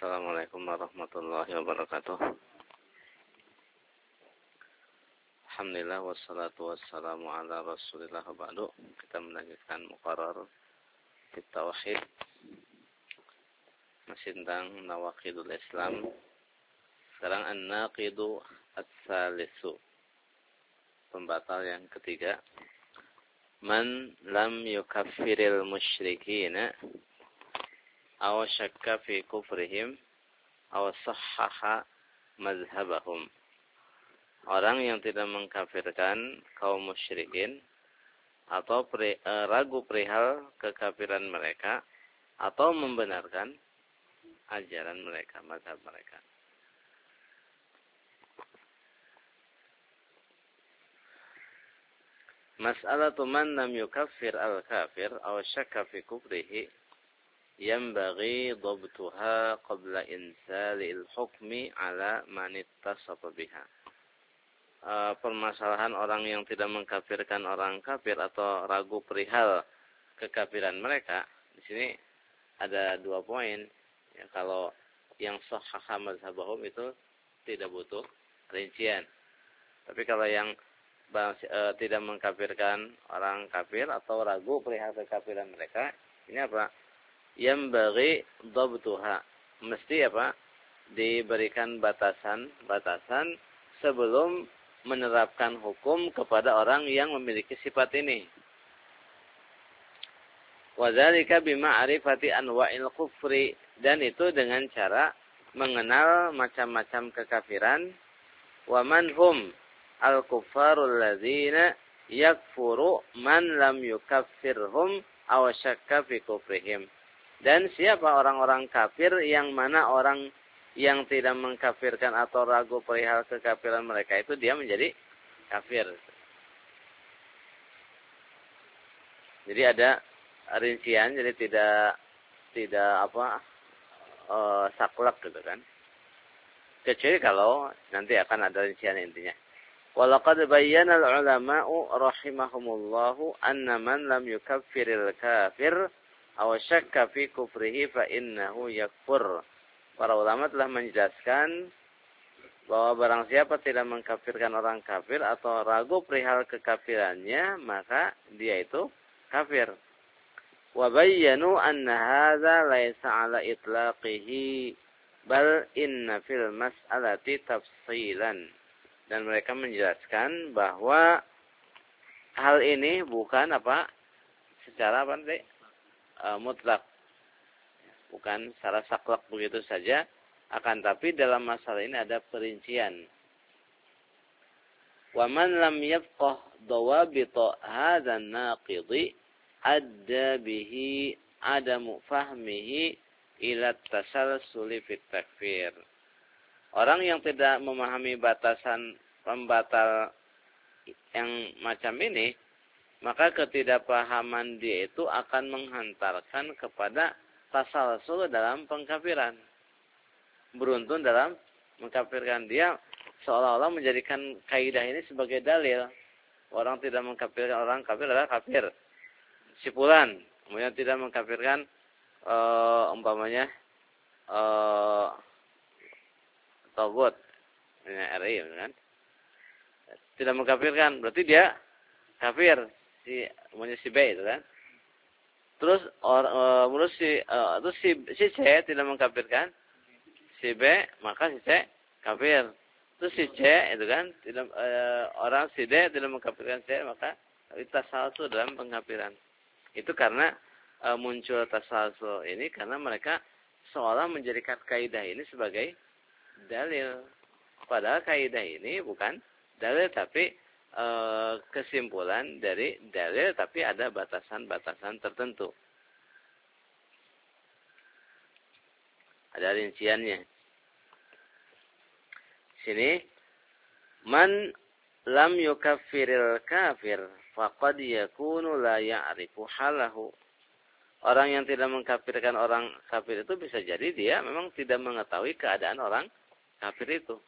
Assalamualaikum warahmatullahi wabarakatuh. Alhamdulillah wassalatu wassalamu ala Rasulillah wa ba'du. Kita melanjutkan muqarrar fi tauhid. Masih tentang nawaqidul Islam. Sekarang an-naqidu ats-tsalisu. Pembatal yang ketiga. Man lam yukaffiril musyrikina aw syakka fi kufrihim aw sahhaha mazhabahum. Orang yang tidak mengkafirkan kaum musyrikin atau ragu perihal kekafiran mereka atau membenarkan ajaran mereka, mazhab mereka. Mas'alatu man lam yukaffir al-kafir aw syakka fi kufrihi yanbaghi dhabtuha qabla insalil hukmi ala man ittasafa biha. Permasalahan orang yang tidak mengkafirkan orang kafir atau ragu perihal kekafiran mereka, di sini ada 2 poin. Ya, kalau yang sahhaha mazhabahum itu tidak butuh rincian. Tapi kalau yang tidak mengkafirkan orang kafir atau ragu perihal kekafiran mereka, ini apa? Yanbaghi dhabtuha. Mesti apa? Diberikan batasan sebelum menerapkan hukum kepada orang yang memiliki sifat ini. Wa dzalika bima'rifati anwa'il kufri, dan itu dengan cara mengenal macam-macam kekafiran. Wa man hum al-kuffarul ladzina yakfuru man lam yukaffirhum aw syakka fi kufrihim. Dan siapa orang-orang kafir yang mana orang yang tidak mengkafirkan atau ragu perihal kekafiran mereka itu dia menjadi kafir. Jadi ada rincian, jadi tidak saklek gitu kan. Kecuali kalau nanti akan ada rincian intinya. Walaqad bayyana al-ulama'u rahimahumullahu anna man lam yukaffiril kafir aw syakka fi kufrihi fa innahu yakfur. Para ulama telah menjelaskan bahwa barang siapa tidak mengkafirkan orang kafir atau ragu perihal kekafirannya, maka dia itu kafir. Wa bayyanu anna hadza laisa ala itlaqihi bal inna fil mas'alati tafsilan. Dan mereka menjelaskan bahwa hal ini bukan secara mutlak, bukan secara saklek begitu saja, akan tapi dalam masalah ini ada perincian. Wa man lam yafqah dawabita hadzal naqidi adda bihi adamu fahmihi ila tasalsuli fit takfir. Orang yang tidak memahami batasan pembatal yang macam ini, maka ketidakpahaman dia itu akan menghantarkan kepada tasalsul dalam pengkafiran. Beruntun dalam mengkafirkan. Dia seolah-olah menjadikan kaidah ini sebagai dalil. Orang tidak mengkafirkan orang kafir adalah kafir. Sipulan. Kemudian tidak mengkafirkan umpamanya Togut, RI kan? Tidak mengkafirkan, berarti dia kafir, si B itu kan? Terus si C tidak mengkafirkan si B, maka si C kafir. Terus si C itu kan tidak orang si D tidak mengkafirkan C, maka tasalsul dalam pengkafiran. Itu karena muncul tasalsul ini karena mereka seolah menjadikan kaidah ini sebagai dalil. Padahal kaidah ini bukan dalil tapi kesimpulan dari dalil, tapi ada batasan-batasan tertentu. Ada rinciannya. Sini man lam yukaffiril kafir faqad yakunu la ya'rifu halahu. Orang yang tidak mengkafirkan orang kafir itu bisa jadi dia memang tidak mengetahui keadaan orang kafir itu.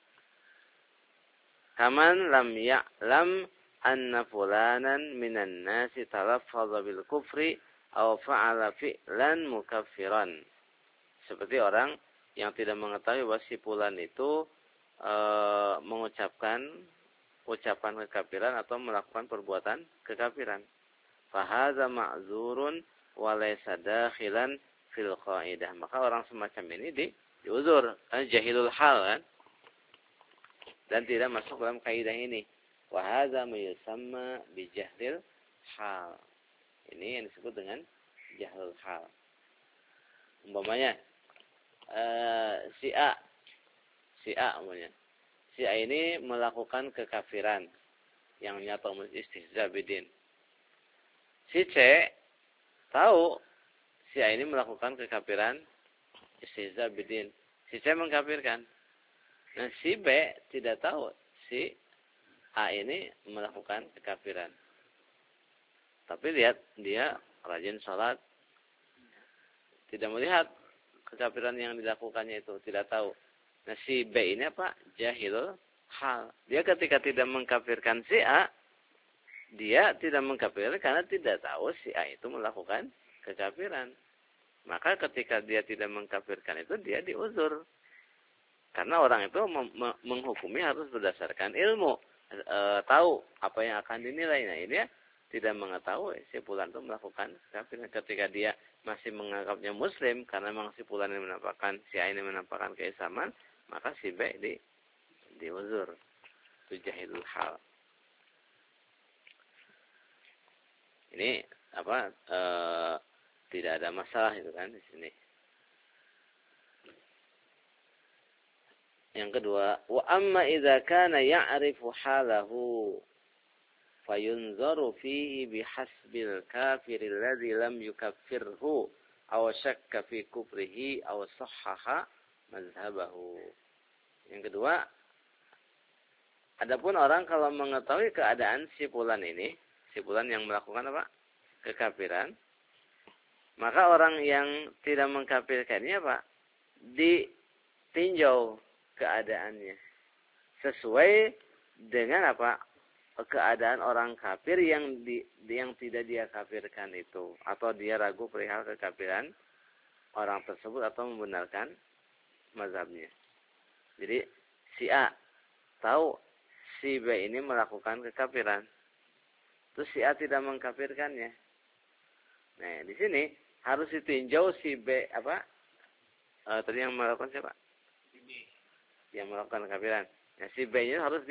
Kaman lam ya'lam anna fulanan minan nasi talaffaza bil kufri aw fa'ala fi'lan mukaffiran. Seperti orang yang tidak mengetahui bahwa si fulan itu mengucapkan ucapan kekafiran atau melakukan perbuatan kekafiran. Fahadza ma'zurun wa laysa dakhilan fil qaidah. Maka orang semacam ini diuzur, kan jahilul hal kan, dan tidak masuk dalam kaidah ini. Wa hadza yusamma bi jahlil hal. Ini yang disebut dengan jahlul hal. Umpamanya si A umpamanya. Si A ini melakukan kekafiran yang nyata istihza bidin. Si C tahu si A ini melakukan kekafiran istihza bidin. Si C mengkafirkan. Nah, si B tidak tahu si A ini melakukan kekafiran. Tapi lihat dia rajin sholat, tidak melihat kekafiran yang dilakukannya itu, tidak tahu. Nah, si B ini apa? Jahilul hal. Dia ketika tidak mengkafirkan si A, dia tidak mengkafirkan karena tidak tahu si A itu melakukan kekafiran. Maka ketika dia tidak mengkafirkan itu, dia diuzur. Karena orang itu menghukumi harus berdasarkan ilmu. Tahu apa yang akan dinilai. Nah, ini ya tidak mengetahui si fulan itu melakukan kekafiran. Ketika dia masih menganggapnya muslim, karena memang si fulan ini menampakkan, si A ini menampakkan keislaman, maka si B diuzur. Itu jahilul hal. Ini apa? Tidak ada masalah itu kan di sini. Yang kedua, wa amma idza kana ya'rifu halahu fayunzaru fihi bihasbil kafir alladhi lam yukaffirhu aw syakka fi kufrihi aw sahhaha mazhabahu. Yang kedua, adapun orang kalau mengetahui keadaan si fulan ini, si fulan yang melakukan apa? Kekafiran, maka orang yang tidak mengkafirkannya apa? Ditinjau keadaannya sesuai dengan apa? Keadaan orang kafir yang tidak dia kafirkan itu, atau dia ragu perihal kekafiran orang tersebut atau membenarkan mazhabnya. Jadi si A tahu si B ini melakukan kekafiran, terus si A tidak mengkafirkannya. Nah, di sini harus ditinjau si B apa? Tadi yang melakukan siapa? Si B. Yang melakukan kekafiran. Nah, si B-nya harus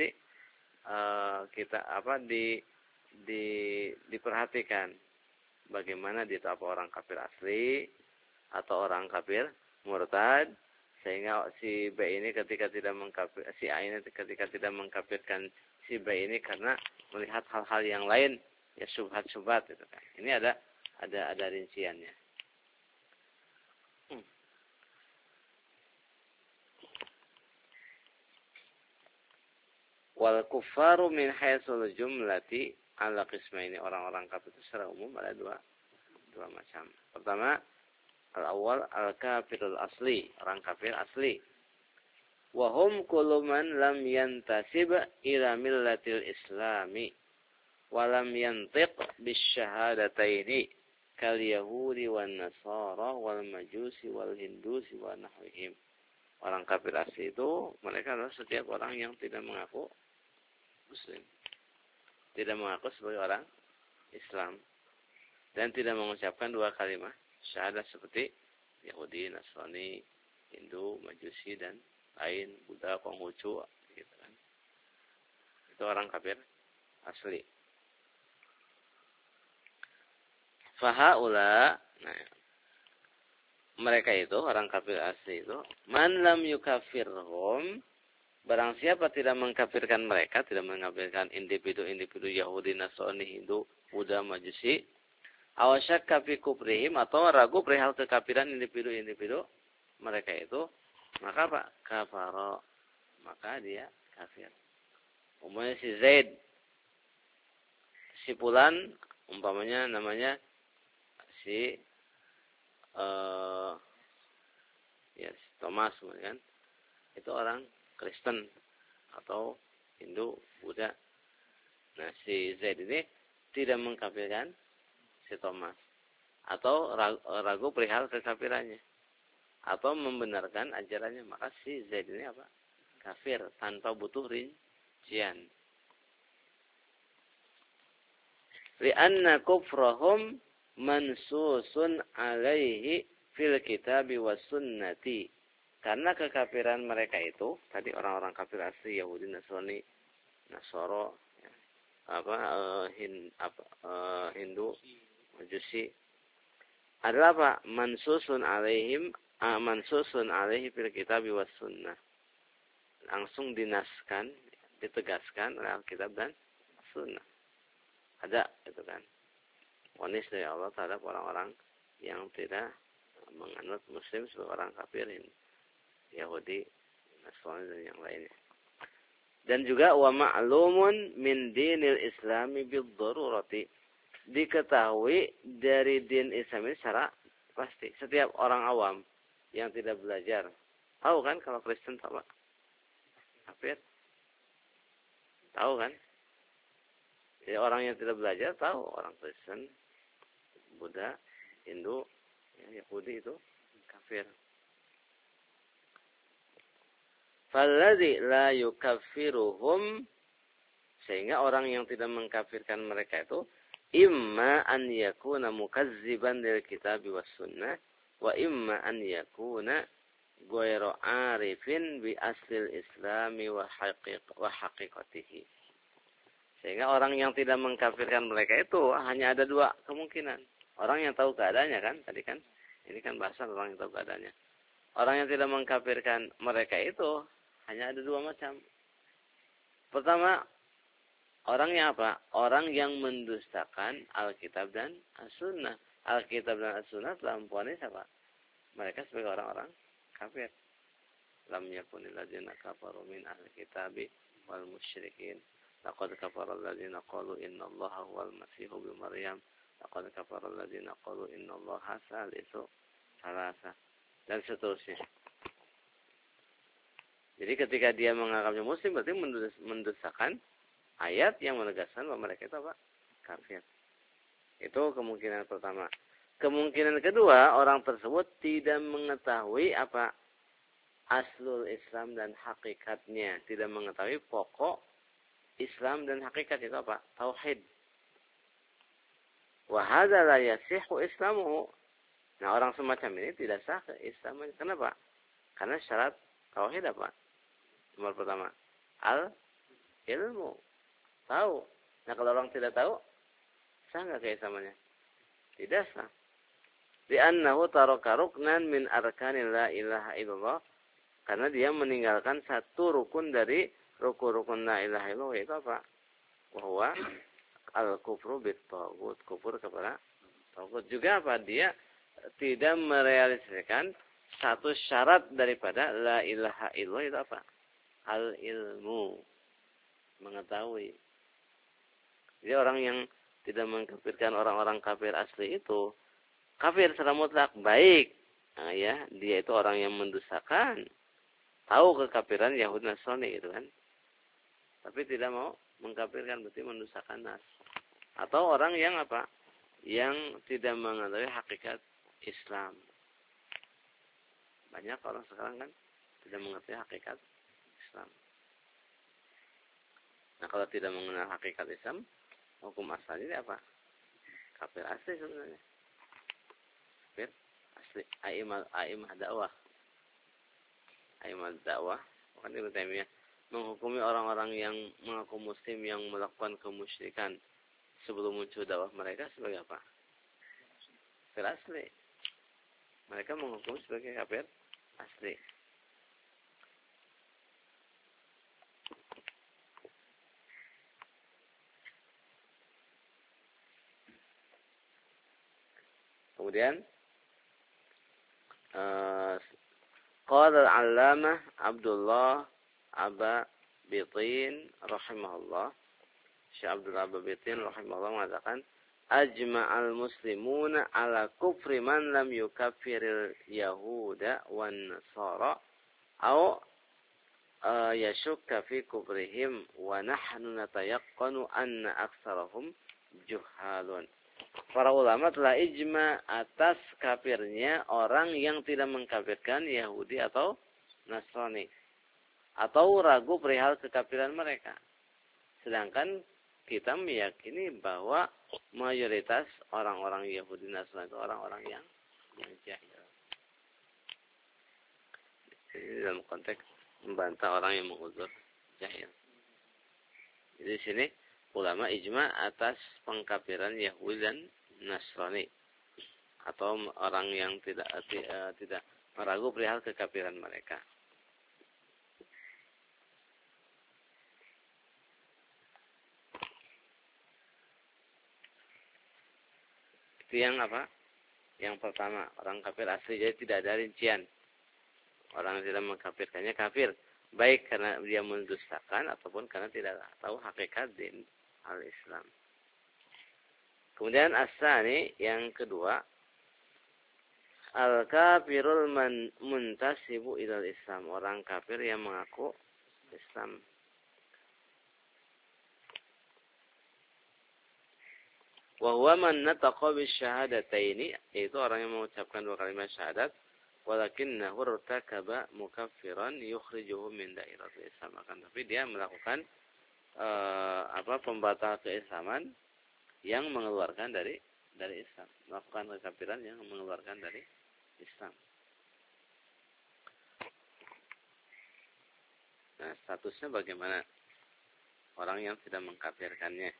diperhatikan bagaimana dia itu apa orang kafir asli atau orang kafir murtad, sehingga si B ini ketika tidak mengkafir, si A ini ketika tidak mengkafirkan si B ini karena melihat hal-hal yang lain, ya syubhat-syubhat itu kan. Ini ada rinciannya. Wal kuffaru min haitsul jumlati ala qismaini. Orang-orang kafir itu secara umum ada dua macam. Pertama, al-awwal al-kafirul asli, orang kafir asli. Wa hum kullu man lam yantasib ila millatil islami wa lam yantiq bisyahadataini kal yahudi wan nasara wal majusi wal hindusi wa nahwihim. Orang kafir asli itu mereka adalah setiap orang yang tidak mengaku muslim, tidak mengaku sebagai orang Islam, dan tidak mengucapkan dua kalimat syahadat seperti Yahudi, Nasrani, Hindu, Majusi dan lain, Buddha, Konghucu, gitu kan. Itu orang kafir asli. Fahaula, nah, mereka itu orang kafir asli itu, man lam yukafirhum, barang siapa tidak mengkafirkan mereka, tidak mengkafirkan individu-individu Yahudi, Nasrani, Hindu, Buddha, Majusi, awasyakka fi kufrihim, atau ragu perihal kekafiran individu-individu mereka itu, maka apa? Kafara, maka dia kafir. Umpamanya si Zaid, si Fulan, umpamanya namanya si Thomas, kan? Itu orang Kristen atau Hindu, Buddha. Nah, si Zaid ini tidak mengkafirkan si Thomas atau ragu perihal kekafirannya. atau membenarkan ajarannya, maka si Zaid ini apa? Kafir tanpa butuh rincian. Lianna kufrahum mansusun alaihi fil kitabi was sunnati. Karena kekafiran mereka itu, tadi orang-orang kafir asli Yahudi, Nasrani, Nasoro, Hindu, Majusi, adalah apa? Mansusun alaihi fil kitabi was sunnah. Langsung dinaskan, ditegaskan oleh Alkitab dan Sunnah. Ada itu kan. Wanis dari Allah terhadap orang-orang yang tidak menganut Muslim sebagai orang kafirin, Yahudi, Nasrani dan yang lainnya. Dan juga wa ma'lumun min dinil Islami bid-darurati. Diketahui dari din Islam ini secara pasti. Setiap orang awam yang tidak belajar tahu kan kalau Kristen apa? Kafir. Tahu kan? Jadi orang yang tidak belajar tahu orang Kristen, Buddha, Hindu, Yahudi itu kafir. Falladzi la yukaffiruhum, sehingga orang yang tidak mengkafirkan mereka itu imma an yakuna mukazziban lil kitabi was sunnah wa imma an yakuna ghairu arifin bi aslil islami wa haqiqatihi. Sehingga orang yang tidak mengkafirkan mereka itu hanya ada dua kemungkinan. Orang yang tahu keadaannya kan, tadi kan ini kan bahasa orang yang tahu keadaannya. Orang yang tidak mengkafirkan mereka itu hanya ada dua macam. Pertama, orangnya apa? Orang yang mendustakan Alkitab dan As-Sunnah. Alkitab dan As-Sunnah telah mempunyai siapa? Mereka sebagai orang-orang kafir. Lam yakunil ladzina kafaru min ahli kitabi wal musyrikin. Laqad kafara alladzina qalu innallaha huwal masihu ibnu Maryam. Laqad kafara alladzina qalu innallaha salisu salasa. Dan seterusnya. Jadi ketika dia menganggapnya muslim berarti mendustakan ayat yang menegaskan bahwa mereka itu apa? Kafir. Itu kemungkinan pertama. Kemungkinan kedua, orang tersebut tidak mengetahui apa aslul Islam dan hakikatnya, tidak mengetahui pokok Islam dan hakikat itu apa? Tauhid. Wa hadza la yasihhu islamuhu. Nah, orang semacam ini tidak sah keislamannya. Kenapa? Karena syarat tauhid apa? Nomor pertama, ilmu. Tahu. Nah, kalau orang tidak tahu, sah nggak keislamannya? Tidak sah. Li'annahu taraka ruknan min arkanil la ilaha illallah. Karena dia meninggalkan satu rukun dari rukun-rukun la ilaha illallah, yaitu apa? Bahwa al-kufru bit-taghut, kufur kepada taghut. Juga apa? Dia tidak merealisasikan satu syarat daripada la ilaha illallah, itu apa? Al-ilmu, mengetahui. Jadi orang yang tidak mengkafirkan orang-orang kafir asli itu kafir secara mutlak, baik. Nah, ya, dia itu orang yang mendustakan, tahu kekafiran Yahudi Nasrani gitu kan. Tapi tidak mau mengkafirkan, berarti mendustakan nas. Atau orang yang apa? Yang tidak mengetahui hakikat Islam. Banyak orang sekarang kan tidak mengerti hakikat Islam. Nah, kalau tidak mengenal hakikat Islam, hukum asalnya apa? Kafir asli sebenarnya. Kafir asli. A'imah dakwah. A'imah dakwah. Bukan Ibnu Taimiyah menghukumi orang-orang yang mengaku muslim yang melakukan kemusyrikan sebelum muncul dakwah mereka sebagai apa? Kafir asli. Mereka menghukum sebagai kafir asli. Kemudian qala al-'allamah Abdullah Aba Bitin rahimahullah, Syekh Abdullah Aba Bitin rahimahullah mengatakan ajma'al muslimuna ala kufri man lam yukaffiril yahuda wan nasara au yashukka fi kufrihim wa nahnu natayaqqanu anna aktsarahum juhalun. para ulama telah ijma atas kafirnya orang yang tidak mengkafirkan Yahudi atau Nasrani atau ragu perihal kekafiran mereka. Sedangkan kita meyakini bahwa mayoritas orang-orang Yahudi Nasrani itu orang-orang yang jahil. Ini dalam konteks membantah orang yang menguzur jahil. Jadi di sini ulama ijma atas pengkafiran Yahudi dan Nasrani atau orang yang tidak meragu perihal kekafiran mereka. Itu yang apa? Yang pertama, orang kafir asli, jadi tidak ada rincian. Orang yang tidak mengkafirkannya kafir, baik karena dia mendustakan ataupun karena tidak tahu hakikat din al-Islam. Kemudian as-sani yang kedua, al-kafirul muntasibu ilal Islam, orang kafir yang mengaku Islam. Wa huwa man nataqa bisyahadataini, yaitu orang yang mengucapkan dua kalimat syahadat, walakinnahu irtakaba mukaffiran yukhrijuhu min dairatil Islam, akan tapi dia melakukan pembatal keislaman yang mengeluarkan dari Islam, melakukan kekafiran yang mengeluarkan dari Islam. Nah, statusnya bagaimana orang yang tidak mengkafirkannya?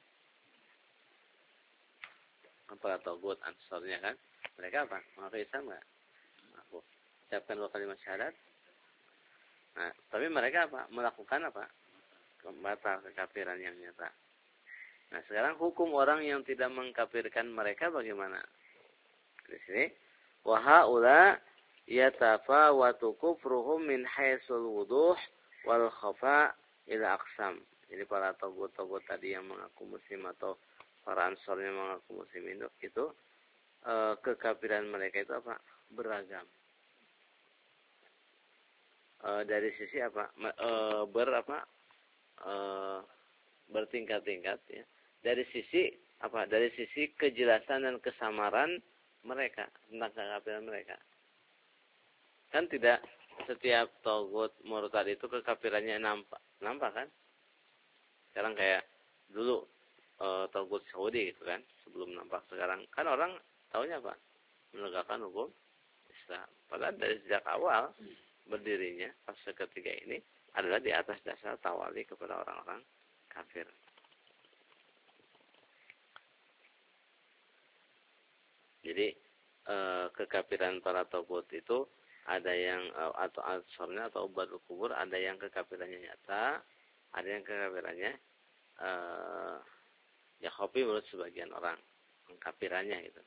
Para togut ansarnya kan, mereka apa? Mengaku Islam nggak? Mengaku. Ucapkan dua kalimat syahadat. Nah, tapi mereka apa? Melakukan apa? Membatal kekafiran yang nyata. Nah, sekarang hukum orang yang tidak mengkafirkan mereka bagaimana? Di sini, wa haula yatafawatu kufruhum min haitsul wuduh wal khafa ila aqsam. Jadi para togut-togut tadi yang mengaku muslim atau para ansornya mengaku muslim itu kekafiran mereka itu apa? Beragam. Dari sisi apa? Bertingkat-tingkat ya. Dari sisi apa? Dari sisi kejelasan dan kesamaran mereka tentang kekafiran mereka. Kan tidak setiap togut murtad itu kekafirannya nampak kan? Sekarang kayak dulu togut Saudi gitu kan, sebelum nampak. Sekarang kan orang taunya apa? Menegakkan hukum Islam. Padahal dari sejak awal berdirinya fase ketiga ini adalah di atas dasar tawali kepada orang-orang kafir. Jadi kekafiran para togut itu ada yang atau ansornya atau ubadul kubur, ada yang kekafirannya nyata, ada yang kekafirannya ya kopi menurut sebagian orang pengkafirannya gitu.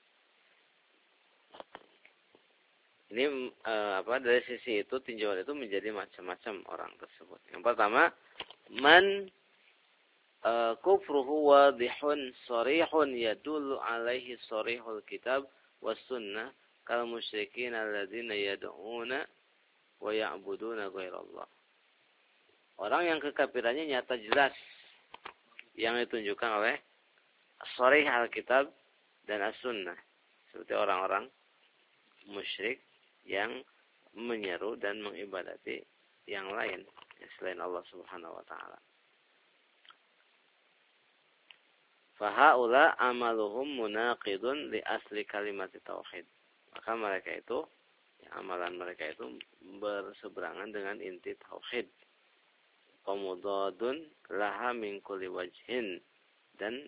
Ini dari sisi itu tinjauan itu menjadi macam-macam orang tersebut. Yang pertama, man kufruhu wadihun sarihun yadullu alaihi sarihul kitab was sunnah kal musyrikin alladzina yad'una wa ya'buduna ghairallah. Orang yang kekafirannya nyata jelas yang ditunjukkan oleh sharih Alkitab dan As-Sunnah, seperti orang-orang musyrik yang menyeru dan mengibadati yang lain selain Allah Subhanahu wa taala. Fahaula amaluhum munaqidun li asli kalimat tauhid. Maka mereka itu amalan mereka itu berseberangan dengan inti tauhid. Qamudadun laha min kulli wajhin, dan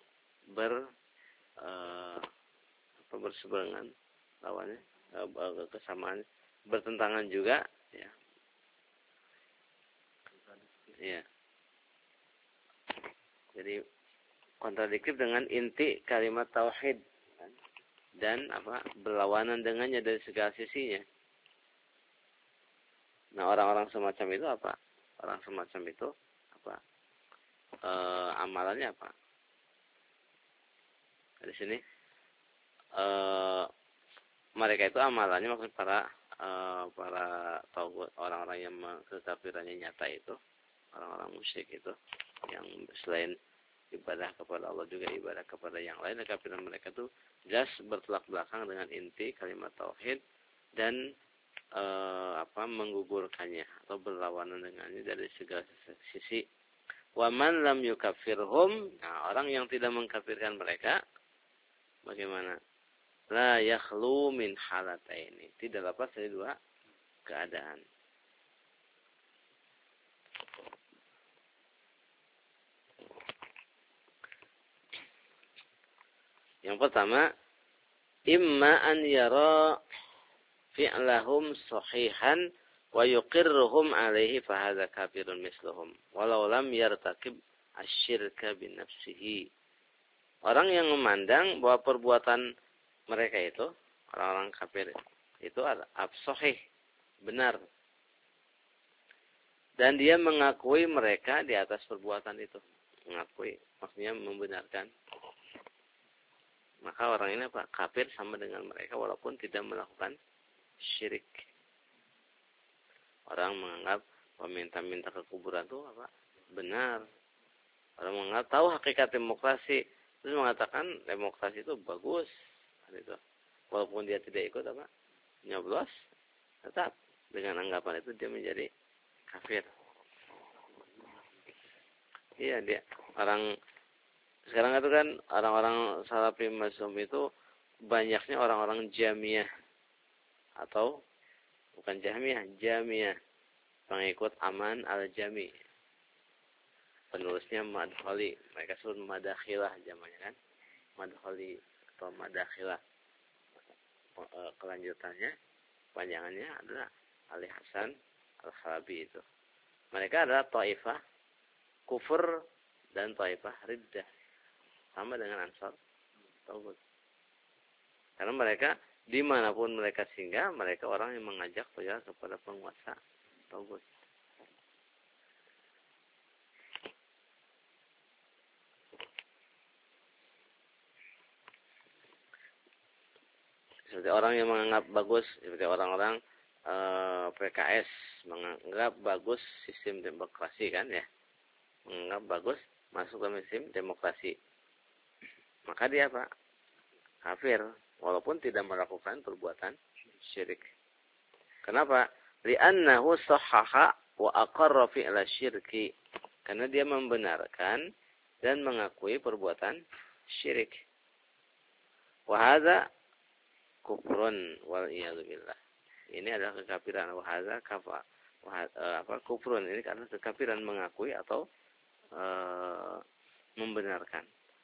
berseberangan lawannya kesamaan, bertentangan juga ya. Ya. Jadi kontradiktif dengan inti kalimat tauhid dan berlawanan dengannya dari segala sisinya. Nah, orang-orang semacam itu apa? Orang semacam itu amalannya apa? Di sini mereka itu amalannya maksud para tauhid, orang-orang yang kekafirannya nyata itu, orang-orang musyrik itu yang selain ibadah kepada Allah juga ibadah kepada yang lain. Kekafiran mereka itu jelas bertolak belakang dengan inti kalimat tauhid dan menggugurkannya atau berlawanan dengannya dari segala sisi. Wa man lam yukafirhum, nah orang yang tidak mengkafirkan mereka bagaimana? La yakhlu min halataini, tidak lepas dari dua keadaan. Yang pertama, imma an yara fi'lahum sahihan wa yuqirruhum alaihi fa hadza kafirun misluhum walau lam yartakib asyirka bi nafsihi. Orang yang memandang bahwa perbuatan mereka itu, orang-orang kafir itu sahih, benar. Dan dia mengakui mereka di atas perbuatan itu. Mengakui, maksudnya membenarkan. Maka orang ini kafir sama dengan mereka walaupun tidak melakukan syirik. Orang menganggap meminta-minta ke kuburan itu benar. Orang menganggap tahu hakikat demokrasi, terus mengatakan demokrasi itu bagus. Gitu. Walaupun dia tidak ikut nyoblos, tetap dengan anggapan itu dia menjadi kafir. Iya, dia orang sekarang itu kan orang-orang Salafi Mazhum itu banyaknya orang-orang Jamiah atau bukan Jamiah, pengikut Aman al-Jami. Penulisnya Madkhali, mereka sebut Madakhilah jamanya kan, Madkhali atau Madakhilah. Kelanjutannya, panjangannya adalah Ali Hasan al-Khalabi itu. Mereka adalah taifah kufur dan taifah riddah. Sama dengan Ansar Tauhid. Karena mereka dimanapun mereka singgah, mereka orang yang mengajak kepada penguasa Tauhid. Seperti orang yang menganggap bagus, seperti orang-orang PKS menganggap bagus sistem demokrasi kan ya, menganggap bagus masuk ke sistem demokrasi. Maka dia kafir walaupun tidak melakukan perbuatan syirik. Kenapa? Li'annahu sahhaha wa aqarra fi'la syirki. Karena dia membenarkan dan mengakui perbuatan syirik. Wa hadza kufrun wal iyad billah. Ini adalah kekafiran. Wa hadza kufrun. Ini karena kekafiran mengakui atau membenarkan.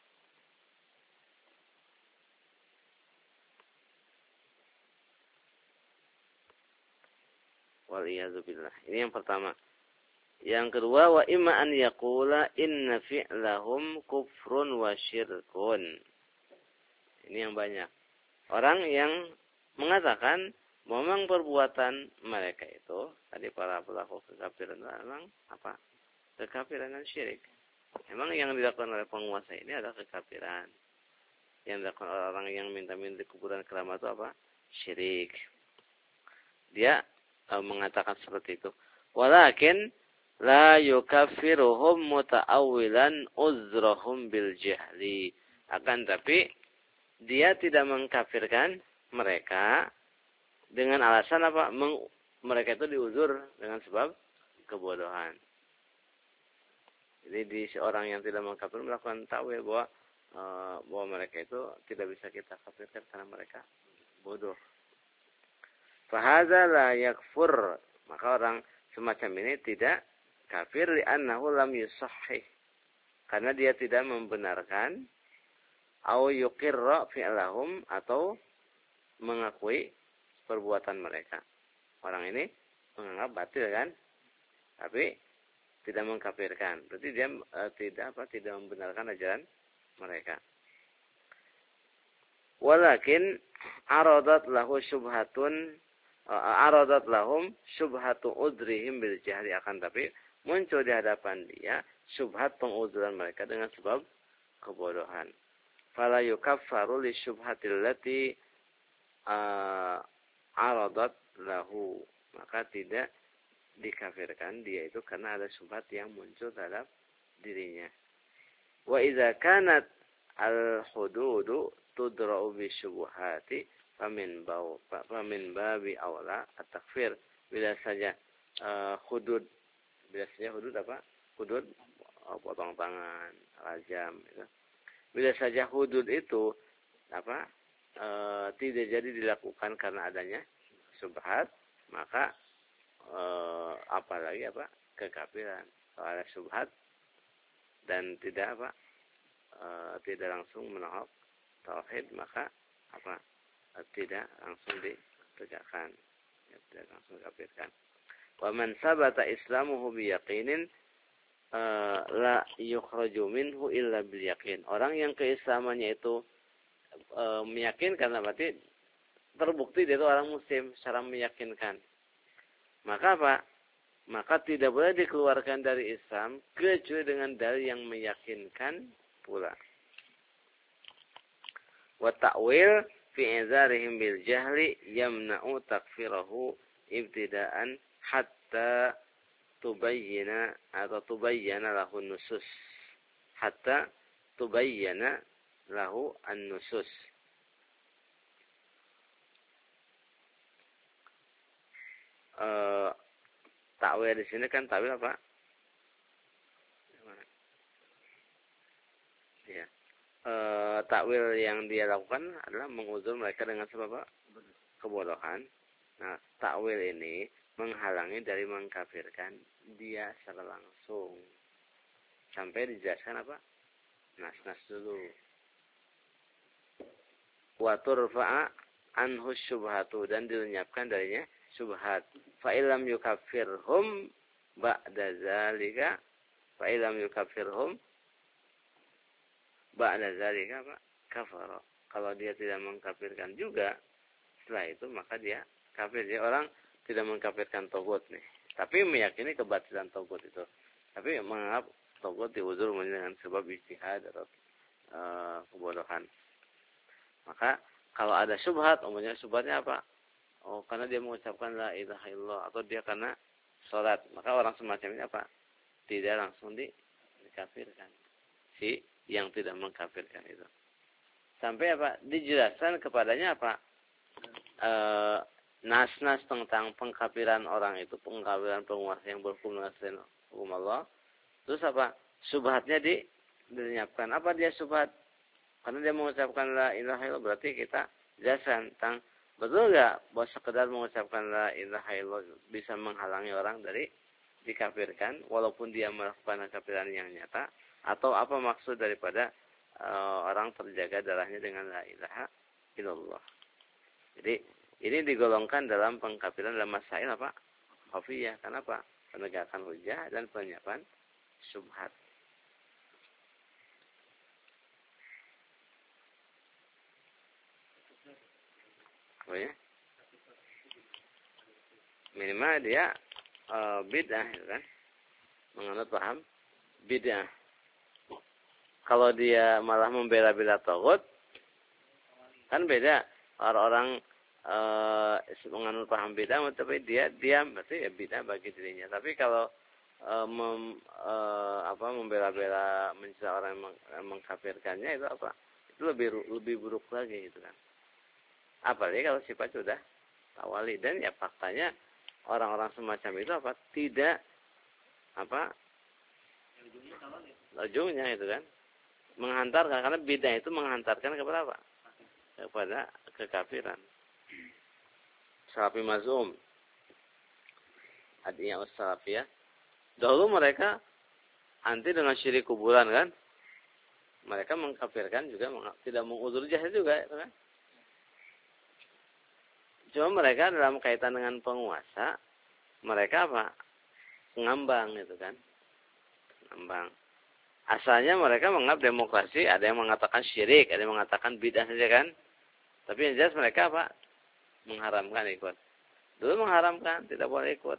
Waliyadzubillah. Ini yang pertama. Yang kedua, wa imma an yaqula inna fi'lahum kufrun wa syirkun. Ini yang banyak. Orang yang mengatakan memang perbuatan mereka itu, tadi para pelaku kekafiran memang kekafiran dan syirik. Memang yang dilakukan oleh penguasa ini adalah kekafiran. Yang dilakukan oleh orang yang minta-minta di kuburan keramat itu syirik. Dia mengatakan seperti itu. Walakin la yukaffiruhum muta'awwilan uzrahum bil jahli. Akan tapi dia tidak mengkafirkan mereka dengan alasan mereka itu diuzur dengan sebab kebodohan. Jadi di seorang yang tidak mengkafir melakukan takwil bahwa mereka itu tidak bisa kita kafirkan karena mereka bodoh. Fahadza la yakfur, maka orang semacam ini tidak kafir li'annahu lam yusahhih, karena dia tidak membenarkan au yuqirra fi'lahum, atau mengakui perbuatan mereka. Orang ini menganggap batil kan, tapi tidak mengkafirkan. Berarti dia tidak membenarkan ajaran mereka. Walakin aradat lahum syubhatu udrihim bil jahli, akan tapi muncul di hadapan dia syubhat penguzuran mereka dengan sebab kebodohan. Fala yukaffaru li syubhatil lati aradat lahu, maka tidak dikafirkan dia itu karena ada syubhat yang muncul terhadap dirinya. Wa idza kanat al-hududu tudra'u bi syubhati famin babi aula at-takfir. Bila saja hudud, bila saja hudud apa? Hudud potong tangan, rajam gitu. Bila saja hudud itu apa? Tidak jadi dilakukan karena adanya syubhat, maka apalagi apa? Kekafiran. Kalau ada syubhat dan tidak apa? Tidak langsung menolak tauhid, maka apa? Tidak langsung ditegakkan, ya, tidak langsung dikafirkan. Wa man sabata islamuhu biyaqinin la yukhraju minhu illa bil yaqin. Orang yang keislamannya itu meyakinkan, berarti terbukti dia itu orang muslim secara meyakinkan. Maka apa? Maka tidak boleh dikeluarkan dari Islam kecuali dengan dalil yang meyakinkan pula. Wa ta'wil fi izarihim bil jahli yamna'u takfirahu ibtida'an hatta tubayyana atau tubayyana lahu nusus. Hatta tubayyana lahu an-nusus. Takwil di sini kan takwil apa? Ya. Takwil yang dia lakukan adalah menguzur mereka dengan sebab kebodohan. Nah, takwil ini menghalangi dari mengkafirkan dia secara langsung. Sampai dijelaskan apa? Nas-nas dulu. Wa turfa'a anhu syubhatu, dan dilenyapkan darinya syubhat. Fa illam yukaffirhum ba'da zalika, fa illam yukaffirhum ba'da zalika apa? Kafara. Kalau dia tidak mengkafirkan juga setelah itu, maka dia kafir. Jadi orang tidak mengkafirkan togut nih, tapi meyakini kebatilan togut itu. Tapi menganggap togut diuzur dengan sebab ijtihad atau kebodohan. Maka kalau ada syubhat, umumnya syubhatnya apa? Oh, karena dia mengucapkan la ilaha illallah, atau dia karena sholat, maka orang semacam ini apa? Tidak langsung dikafirkan. Si yang tidak mengkafirkan itu. Sampai apa? Dijelaskan kepadanya apa? Nas-nas tentang pengkafiran orang itu, pengkafiran penguasa yang berhukum dengan selain hukum Allah. Terus apa? Syubhatnya dilenyapkan. Apa dia syubhat? Karena dia mengucapkan la ilaha illallah, berarti kita jelaskan tentang betul enggak bahwa sekedar mengucapkan la ilaha illallah bisa menghalangi orang dari dikafirkan walaupun dia melakukan kekafiran yang nyata, atau apa maksud daripada orang terjaga darahnya dengan la ilaha illallah. Jadi ini digolongkan dalam pengkafiran dalam masail apa? Khafiyah. Kenapa? Penegakan hujah dan penyiapan syubhat. Oh ya? Minimal dia bid'ah, kan? Menganut paham bid'ah. Kalau dia malah membela-bela tagut, kan beda. Orang-orang menganut paham bid'ah, tapi dia diam, berarti ya bid'ah bagi dirinya. Tapi kalau membela-bela mencela orang yang mengkafirkannya, itu apa? Itu lebih buruk lagi, gitu kan? Apalagi kalau sifat sudah tawali, dan ya faktanya orang-orang semacam itu apa? Tidak apa? Ujungnya itu kan menghantarkan, karena bid'ah itu menghantarkan kepada apa? Kepada kekafiran. Salafi mazum, adiyah salafiyah. Dahulu mereka anti dengan syirik kuburan, kan? Mereka mengkafirkan juga, tidak menguzur jahil juga, itu kan? Cuma mereka dalam kaitan dengan penguasa, mereka apa? Ngambang, gitu kan? Ngambang. Asalnya mereka menganggap demokrasi, ada yang mengatakan syirik, ada yang mengatakan bid'ah saja, kan? Tapi yang jelas mereka apa? Mengharamkan ikut. Dulu mengharamkan, tidak boleh ikut.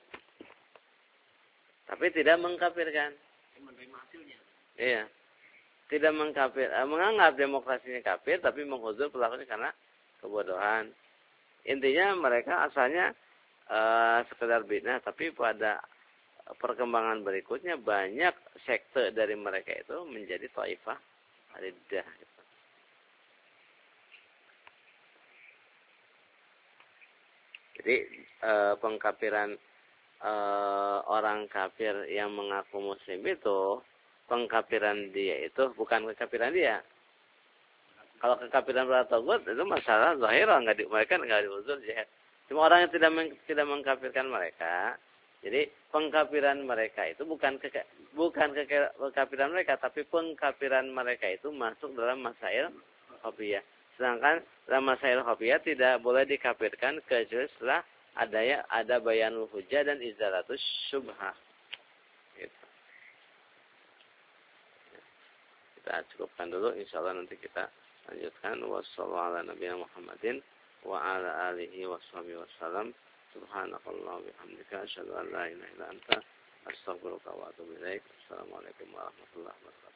Tapi tidak mengkafirkan. Iya. Tidak mengkafir, menganggap demokrasinya kafir, tapi menghuzur pelakunya karena kebodohan. Intinya mereka asalnya sekedar bid'ah, tapi pada perkembangan berikutnya banyak sekte dari mereka itu menjadi taifah riddah. Jadi pengkafiran orang kafir yang mengaku muslim itu, pengkafiran dia itu bukan kekafiran dia. Kalau kekafiran para tagut itu masalah zahir, mereka nggak diuzur jihad. Cuma orang yang tidak mengkafirkan mereka, jadi pengkafiran mereka itu bukan kekafiran mereka, tapi pengkafiran mereka itu masuk dalam masail khafiyah. Sedangkan dalam masail khafiyah tidak boleh dikafirkan kecuali setelah ada bayanul hujjah dan izalatus syubhah. Gitu. Kita cukupkan dulu, insyaallah nanti kita lanjutkan. Wassallallahu ala nabiyina Muhammadin wa ala alihi washabihi wasallam. Subhanakallah bihamdika asyhadu an la ilaha illa anta astaghfiruka wa atubu ilaik. Assalamualaikum warahmatullahi wabarakatuh.